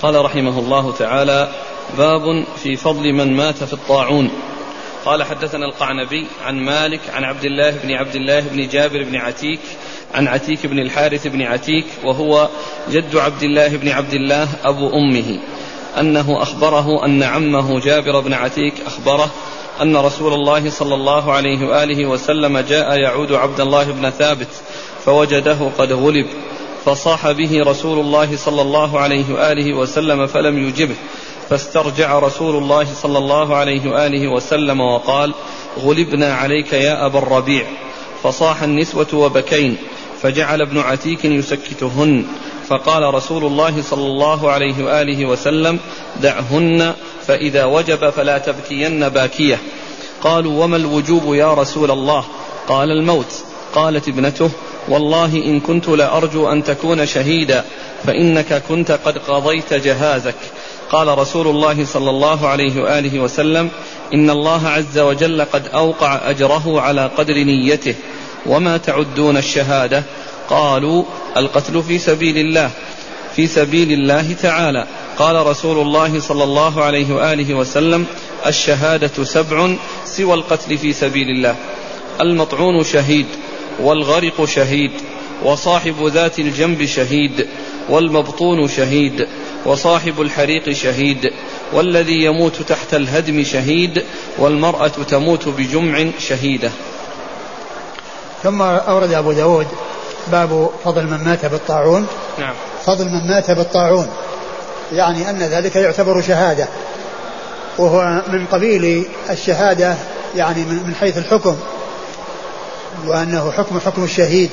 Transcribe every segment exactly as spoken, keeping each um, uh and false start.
قال رحمه الله تعالى: باب في فضل من مات في الطاعون. قال: حدثنا القعنبي عن مالك عن عبد الله بن عبد الله بن جابر بن عتيك عن عتيك بن الحارث بن عتيك وهو جد عبد الله بن عبد الله أبو أمه، أنه أخبره أن عمه جابر بن عتيك أخبره أن رسول الله صلى الله عليه وآله وسلم جاء يعود عبد الله بن ثابت فوجده قد غلب، فصاح به رسول الله صلى الله عليه وآله وسلم فلم يجبه، فاسترجع رسول الله صلى الله عليه وآله وسلم وقال: غلبنا عليك يا أبا الربيع. فصاح النسوة وبكين، فجعل ابن عتيك يسكتهن، فقال رسول الله صلى الله عليه وآله وسلم: دعهن فإذا وجب فلا تبكين باكية. قالوا: وما الوجوب يا رسول الله؟ قال: الموت. قالت ابنته: والله إن كنت لأرجو أن تكون شهيدا، فإنك كنت قد قضيت جهازك. قال رسول الله صلى الله عليه وآله وسلم: إن الله عز وجل قد أوقع أجره على قدر نيته. وما تعدون الشهادة؟ قالوا: القتل في سبيل الله في سبيل الله تعالى. قال رسول الله صلى الله عليه وآله وسلم: الشهادة سبع سوى القتل في سبيل الله: المطعون شهيد، والغرق شهيد، وصاحب ذات الجنب شهيد، والمبطون شهيد، وصاحب الحريق شهيد، والذي يموت تحت الهدم شهيد، والمرأة تموت بجمع شهيدة. ثم أورد أبو داود باب فضل من مات بالطاعون. نعم. فضل من مات بالطاعون يعني أن ذلك يعتبر شهادة، وهو من قبيل الشهادة يعني من حيث الحكم، وأنه حكم حكم الشهيد.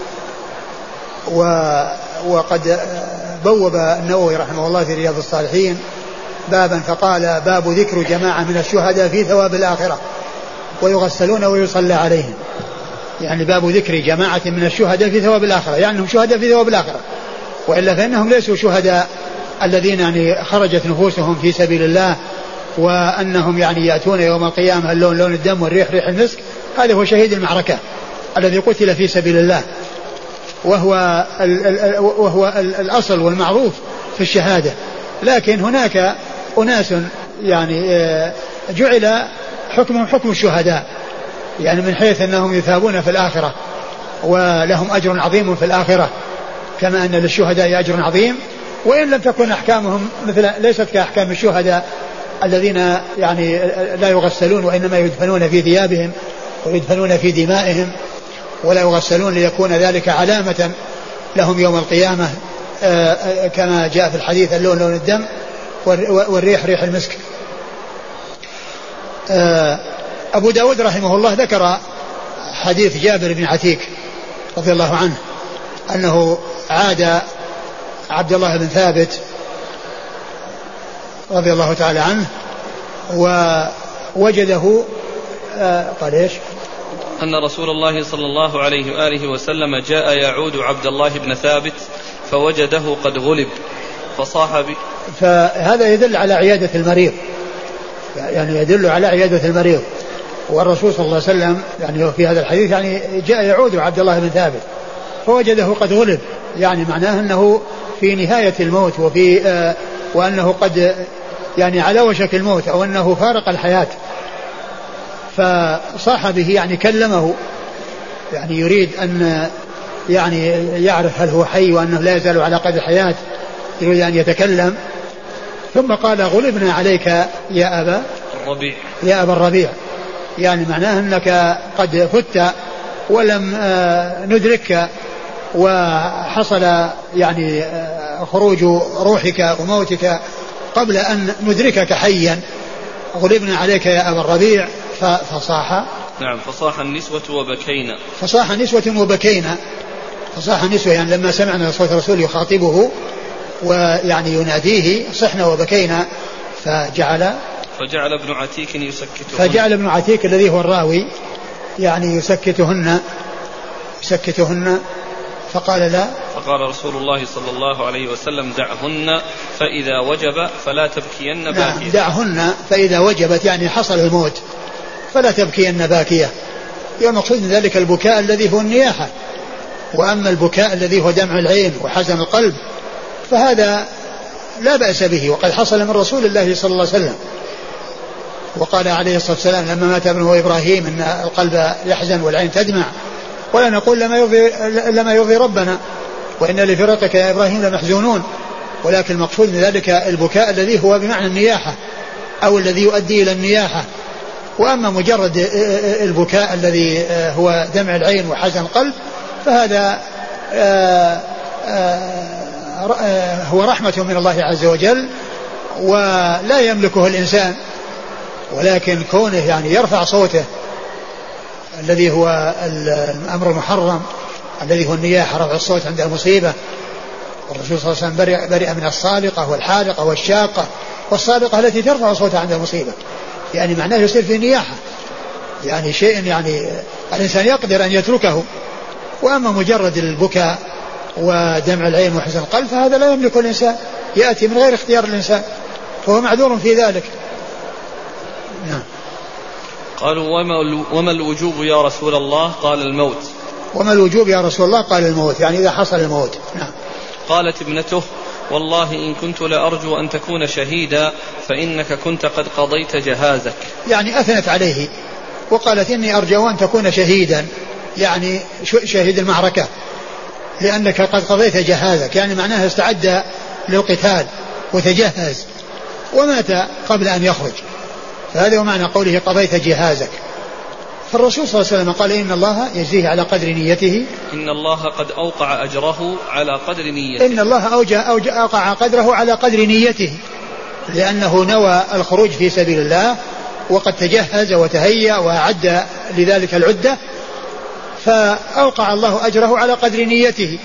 وقد بوب النووي رحمه الله في رياض الصالحين بابا فقال: باب ذكر جماعة من الشهداء في ثواب الآخرة ويغسلون ويصلى عليهم. يعني باب ذكر جماعة من الشهداء في ثواب الآخرة، يعني هم شهداء في ثواب الآخرة، وإلا فإنهم ليسوا شهداء الذين يعني خرجت نفوسهم في سبيل الله وأنهم يعني يأتون يوم القيامة اللون لون الدم والريح ريح المسك. هذا هو شهيد المعركة الذي قتل في سبيل الله، وهو ال ال وهو ال الأصل والمعروف في الشهادة. لكن هناك أناس يعني جعل حكمهم حكم الشهداء، يعني من حيث أنهم يثابون في الآخرة ولهم أجر عظيم في الآخرة، كما أن للشهداء أجر عظيم، وإن لم تكن أحكامهم مثل ليست كأحكام الشهداء الذين يعني لا يغسلون وإنما يدفنون في ثيابهم ويدفنون في دمائهم، ولا يغسلون ليكون ذلك علامة لهم يوم القيامة كما جاء في الحديث: اللون لون الدم والريح ريح المسك. أبو داود رحمه الله ذكر حديث جابر بن عتيك رضي الله عنه أنه عاد عبد الله بن ثابت رضي الله تعالى عنه ووجده قال إيش؟ أن رسول الله صلى الله عليه وآله وسلم جاء يعود عبد الله بن ثابت فوجده قد غلب، فصاح ب... فهذا يدل على عيادة المريض، يعني يدل على عيادة المريض. والرسول صلى الله عليه وسلم يعني في هذا الحديث يعني جاء يعود عبد الله بن ثابت فوجده قد غلب، يعني معناه أنه في نهاية الموت وفي آه وأنه قد يعني على وشك الموت أو أنه فارق الحياة. فصاح به يعني كلمه، يعني يريد أن يعني يعرف هل هو حي وأنه لا يزال على قيد الحياة، يريد أن يتكلم. ثم قال: غلبنا عليك يا أبا الربيع يا أبا الربيع، يعني معناه أنك قد فت ولم ندركك، وحصل يعني خروج روحك وموتك قبل أن ندركك حيا. غلبنا عليك يا أبا الربيع. فصاح نعم فصاح النسوة وبكينا فصاح النسوة وبكينا فصاح النسوة يعني لما سمعنا صوت الرسول يخاطبه ويعني يناديه صحنا وبكينا. فجعل فجعل ابن عتيك يسكتهن فجعل ابن عتيك الذي هو الراوي يعني يسكتهن يسكتهن فقال لا فقال رسول الله صلى الله عليه وسلم: دعهن فإذا وجب فلا تبكين باكية. نعم دعهن فإذا وجبت يعني حصل الموت فلا تبكين باكية. المقصود من ذلك البكاء الذي هو النياحة، وأما البكاء الذي هو دمع العين وحزن القلب فهذا لا بأس به، وقد حصل من رسول الله صلى الله عليه وسلم. وقال عليه الصلاة والسلام لما مات ابنه إبراهيم إن القلب يحزن والعين تدمع، ولا نقول لما يرضي, لما يرضي ربنا، وإن لفراقك يا إبراهيم لمحزونون، ولكن المقصود من ذلك البكاء الذي هو بمعنى النياحة أو الذي يؤدي إلى النياحة. وأما مجرد البكاء الذي هو دمع العين وحزن القلب فهذا هو رحمة من الله عز وجل ولا يملكه الإنسان، ولكن كونه يعني يرفع صوته الذي هو الأمر المحرم الذي هو النياحة، رفع الصوت عند المصيبة. والرسول صلى الله عليه وسلم برئ, برئ من الصالقة والحالقة والشاقة، والصالقة التي ترفع صوتها عند المصيبة، يعني معناه يصير في نياحة، يعني شيء يعني الإنسان يقدر أن يتركه. وأما مجرد البكاء ودمع العين وحزن القلب فهذا لا يملك الإنسان، يأتي من غير اختيار الإنسان، فهو معذور في ذلك. نعم. قالوا وما الوجوب يا رسول الله؟ قال الموت. وما الوجوب يا رسول الله؟ قال الموت، يعني إذا حصل الموت. نعم. قالت ابنته والله إن كنت لأرجو أن تكون شهيدا فإنك كنت قد قضيت جهازك، يعني أثنت عليه وقالت إني أرجو أن تكون شهيدا، يعني شهيد المعركة، لأنك قد قضيت جهازك، يعني معناها استعد للقتال وتجهز ومات قبل أن يخرج، فهذا هو معنى قوله قضيت جهازك. فالرسول صلى الله عليه وسلم قال إن الله يجزيه على قدر نيته، إن الله قد أوقع أجره على قدر نيته، إن الله أوجع أوجع أوقع قدره على قدر نيته، لأنه نوى الخروج في سبيل الله وقد تجهز وتهيأ وأعد لذلك العدة، فأوقع الله أجره على قدر نيته.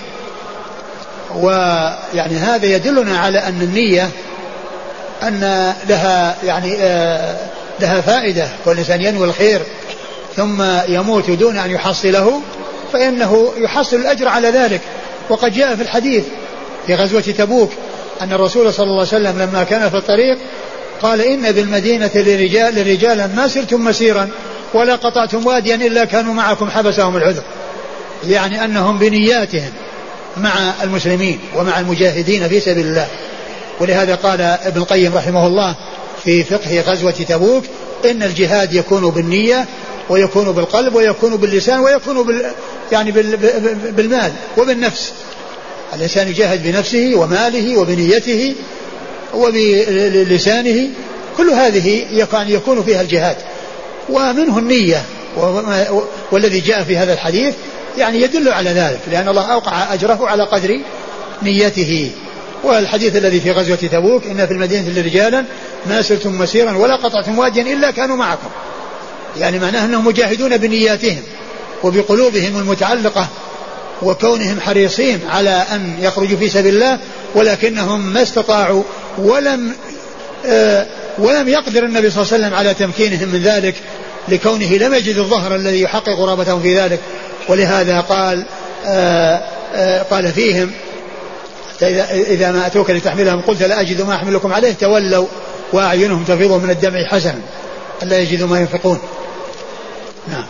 ويعني هذا يدلنا على أن النية أن لها يعني آه لها فائدة، والإنسان ينوي الخير ثم يموت دون أن يحصله فإنه يحصل الأجر على ذلك. وقد جاء في الحديث في غزوة تبوك أن الرسول صلى الله عليه وسلم لما كان في الطريق قال إن بالمدينة لرجال لرجالا ما سرتم مسيرا ولا قطعتم واديا إلا كانوا معكم حبسهم العذر، يعني أنهم بنياتهم مع المسلمين ومع المجاهدين في سبيل الله. ولهذا قال ابن القيم رحمه الله في فقه غزوة تبوك إن الجهاد يكون بالنية ويكون بالقلب ويكون باللسان ويكون بال يعني بال بالمال وبالنفس. الإنسان يجاهد بنفسه وماله وبنيته وبلسانه، كل هذه يكون فيها الجهاد، ومنه النية، والذي جاء في هذا الحديث يعني يدل على ذلك، لأن الله أوقع أجره على قدر نيته. والحديث الذي في غزوة تبوك إن في المدينة لرجالا ما سرتم مسيرا ولا قطعتم واديا إلا كانوا معكم، يعني معناه أنهم مجاهدون بنياتهم وبقلوبهم المتعلقة وكونهم حريصين على أن يخرجوا في سبيل الله، ولكنهم ما استطاعوا ولم آه ولم يقدر النبي صلى الله عليه وسلم على تمكينهم من ذلك، لكونه لم يجد الظهر الذي يحقق رغبتهم في ذلك. ولهذا قال آه آه قال فيهم إذا ما أتوك لتحملهم قلت لا أجد ما أحملكم عليه تولوا وأعينهم تفيض من الدمع حزنا ألا يجدوا ما ينفقون. نعم.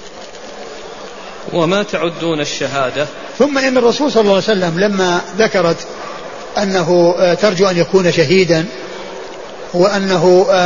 وما تعدون الشهادة. ثم إن الرسول صلى الله عليه وسلم لما ذكرت أنه ترجو أن يكون شهيدا وأنه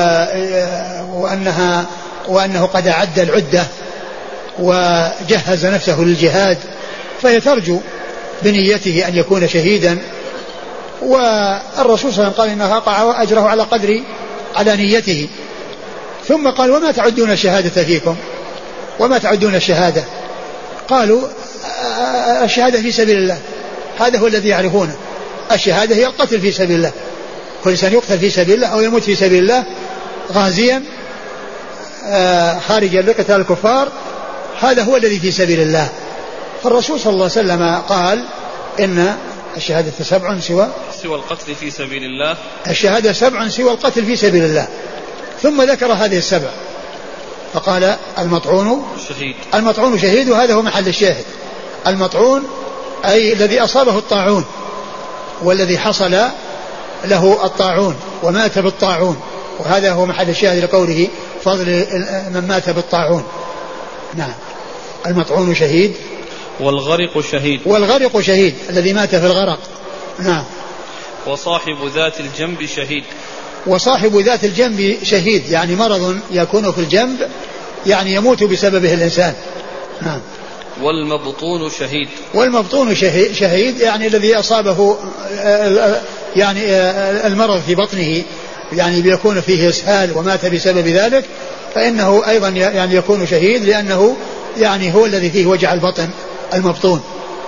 وأنها وأنه قد أعد العدة وجهز نفسه للجهاد، فهي ترجو بنيته أن يكون شهيدا. والرسول صلى الله عليه وسلم قال إنه وقع أجره على قدر على نيته. ثم قال وما تعدون الشهادة فيكم؟ وما تعدون الشهادة؟ قالوا الشهادة في سبيل الله، هذا هو الذي يعرفونه. الشهادة هي القتل في سبيل الله، كل إنسان يقتل في سبيل الله أو يموت في سبيل الله غازيا خارجا لقتال الكفار، هذا هو الذي في سبيل الله. فالرسول صلى الله عليه وسلم قال إن الشهادة سبع سوى سوى القتل في سبيل الله، الشهادة سبع سوى القتل في سبيل الله. ثم ذكر هذه السبع فقال المطعون شهيد، المطعون شهيد، وهذا هو محل الشاهد. المطعون أي الذي أصابه الطاعون، والذي حصل له الطاعون ومات بالطاعون، وهذا هو محل الشاهد لقوله فضل من مات بالطاعون. نعم. المطعون شهيد، والغرق شهيد، والغرق شهيد الذي مات في الغرق. نعم. وصاحب ذات الجنب شهيد. وصاحب ذات الجنب شهيد يعني مرض يكون في الجنب يعني يموت بسببه الإنسان. نعم. والمبطون شهيد. والمبطون شهيد يعني الذي أصابه يعني المرض في بطنه يعني بيكون فيه إسهال ومات بسبب ذلك فإنه أيضا يعني يكون شهيد لأنه يعني هو الذي فيه وجع البطن المبطون.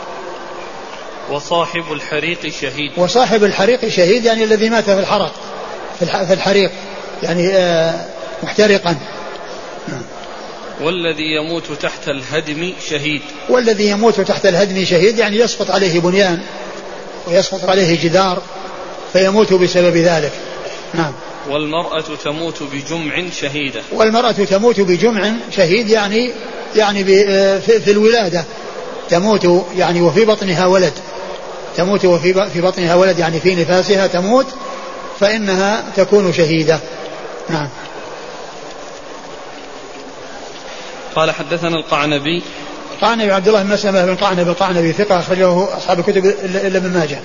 وصاحب الحريق شهيد. وصاحب الحريق شهيد يعني الذي مات في الحرق في الحريق يعني محترقا. والذي يموت تحت الهدم شهيد. والذي يموت تحت الهدم شهيد يعني يسقط عليه بنيان ويسقط عليه جدار فيموت بسبب ذلك. نعم. والمرأة تموت بجمع شهيدة. والمرأة تموت بجمع شهيد يعني يعني في الولادة تموت يعني وفي بطنها ولد تموت وفي في بطنها ولد يعني في نفاسها تموت فإنها تكون شهيدة. نعم. قال حدثنا القعنبي. القعنبي عبد الله بن مسلمة بن قعنبي القعنبي ثقة أخرجه أصحاب الكتب إلا ابن ماجه.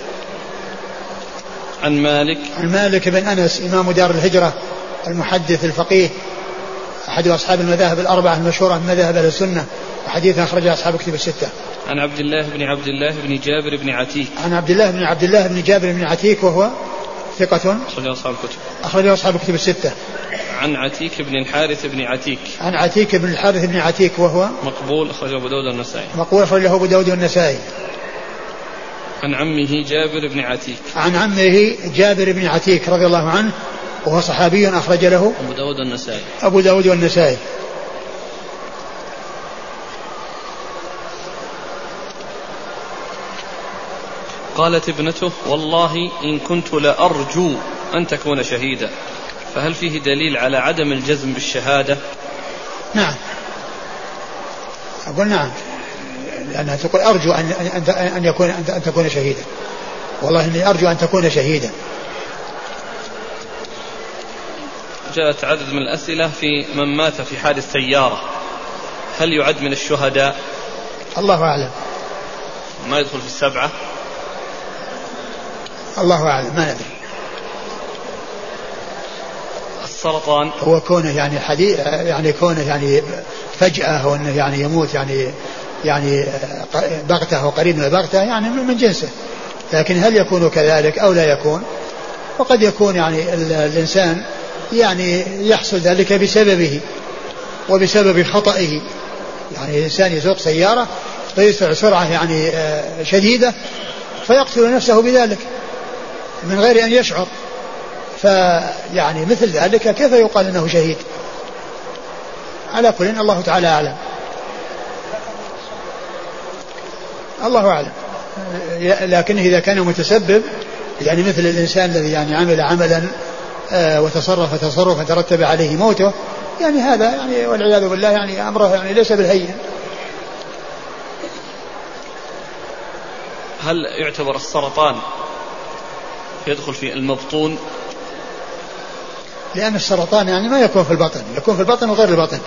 عن مالك. عن مالك بن أنس إمام دار الهجرة المحدث الفقيه أحد أصحاب المذاهب الأربعة المشهورة من مذاهب أهل السنة وحديث أخرجه أصحاب الكتب الستة. عن عبد الله بن عبد الله بن جابر بن عتيك. عن عبد الله بن عبد الله بن جابر بن عتيك وهو ثقة أخرجه أصحاب الكتب. أخرجه أصحاب الكتب الستة. عن عتيك بن الحارث بن عتيك. عن عتيك بن الحارث بن عتيك وهو مقبول أخرجه أبو داود والنسائي. مقبول أخرجه أبو داود والنسائي. عن عمه جابر بن عتيك. عن عمه جابر بن عتيك رضي الله عنه وهو صحابي أخرج له أبو داود والنسائي. أبو داود والنسائي. قالت ابنته والله إن كنت لأرجو أن تكون شهيدا فهل فيه دليل على عدم الجزم بالشهادة؟ نعم أقول نعم لأنها تقول أرجو أن, أن, أن, يكون أن تكون شهيدا والله إني أرجو أن تكون شهيدا. جاءت عدد من الأسئلة في من مات في حادث سيارة هل يعد من الشهداء؟ الله أعلم. ما يدخل في السبعة؟ الله أعلم ما ندري. السرطان هو كونه يعني حديث يعني كونه يعني فجأة وأنه يعني يموت يعني يعني بغتة وقريب من البغتة يعني من جنسه لكن هل يكون كذلك أو لا يكون وقد يكون يعني الإنسان يعني يحصل ذلك بسببه وبسبب خطئه يعني الإنسان يسوق سيارة فيسرع سرعة يعني شديدة فيقتل نفسه بذلك من غير أن يشعر فيعني مثل ذلك كيف يقال أنه شهيد؟ على كل الله تعالى أعلم. الله أعلم. لكنه إذا كان متسبب يعني مثل الإنسان الذي يعني عمل عملا وتصرف تصرفا ترتب عليه موته يعني هذا يعني والعياذ بالله يعني أمره يعني ليس بالهين. هل يعتبر السرطان يدخل في المبطون؟ لأن السرطان يعني ما يكون في البطن يكون في البطن وغير البطن.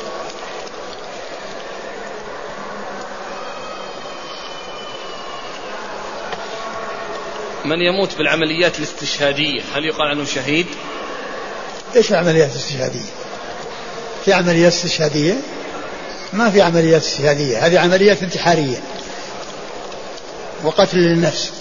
من يموت بالعمليات الاستشهادية هل يقال عنه شهيد؟ إيش العمليات الاستشهادية؟ في عمليات استشهادية؟ ما في عمليات استشهادية هذه عمليات انتحارية وقتل للنفس.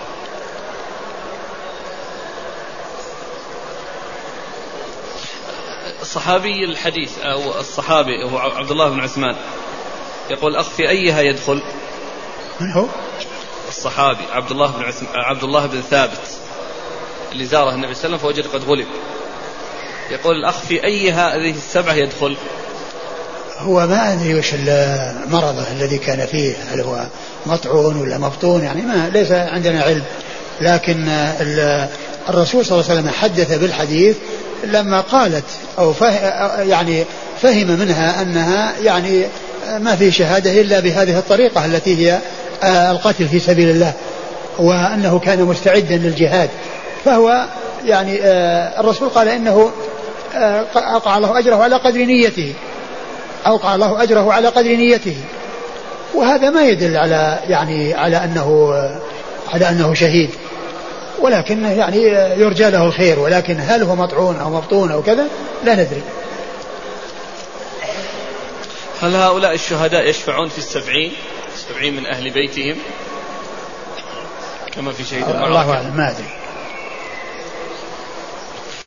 صحابي الحديث أو الصحابي هو عبد الله بن عثمان يقول أخ في أيها يدخل؟ من هو؟ الصحابي عبد الله بن عثم... عبد الله بن ثابت اللي زاره النبي صلى الله عليه وسلم فوجد قد غلب يقول الأخ في أي هذه السبعة يدخل؟ هو ما أدري وش المرض الذي كان فيه هل هو مطعون ولا مبطون يعني ما ليس عندنا علم لكن الرسول صلى الله عليه وسلم حدث بالحديث لما قالت أو فهم يعني فهم منها أنها يعني ما في شهادة إلا بهذه الطريقة التي هي القتل في سبيل الله وأنه كان مستعدا للجهاد فهو يعني الرسول قال إنه أوقع الله أجره على قدر نيته أوقع الله أجره على قدر نيته وهذا ما يدل على يعني على أنه على أنه شهيد ولكن يعني يرجى له الخير، ولكن هل هو مطعون أو مبطون أو كذا لا ندري. هل هؤلاء الشهداء يشفعون في السبعين السبعين من أهل بيتهم كما في شهيد المعركة؟ الله أعلم، ما أدري.